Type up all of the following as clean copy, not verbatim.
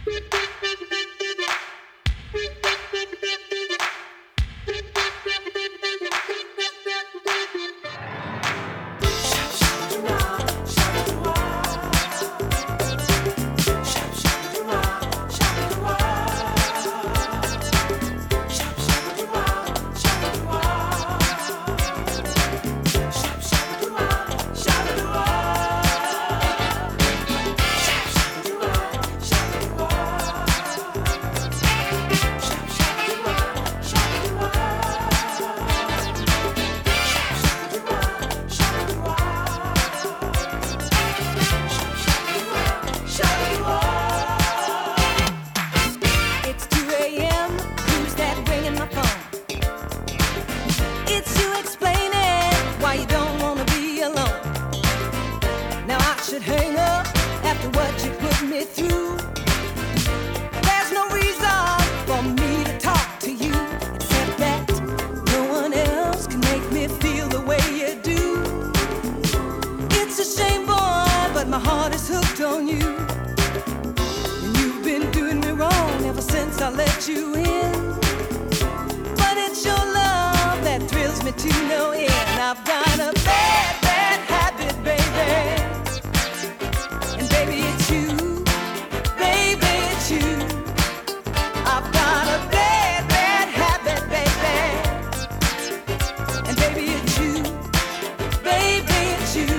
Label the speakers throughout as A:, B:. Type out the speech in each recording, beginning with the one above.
A: Should hang up after what you put me through. There's no reason for me to talk to you, except that no one else can make me feel the way you do. It's a shame, boy, but my heart is hooked on you. And you've been doing me wrong ever since I let you in. But it's your love that thrills me to no end. I've got a bad, bad habit, baby. Baby, it's you. Baby, it's you. I've got a bad, bad habit, baby. And baby, it's you. Baby, it's you.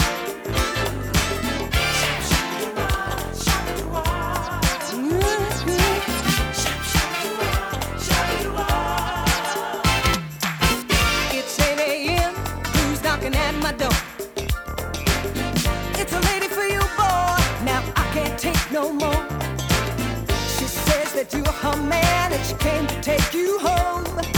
A: It's 8 a.m. Who's knocking at my door? It's a lady for you, boy. Now I can't take no more. She says that you're her man and she came to take you home.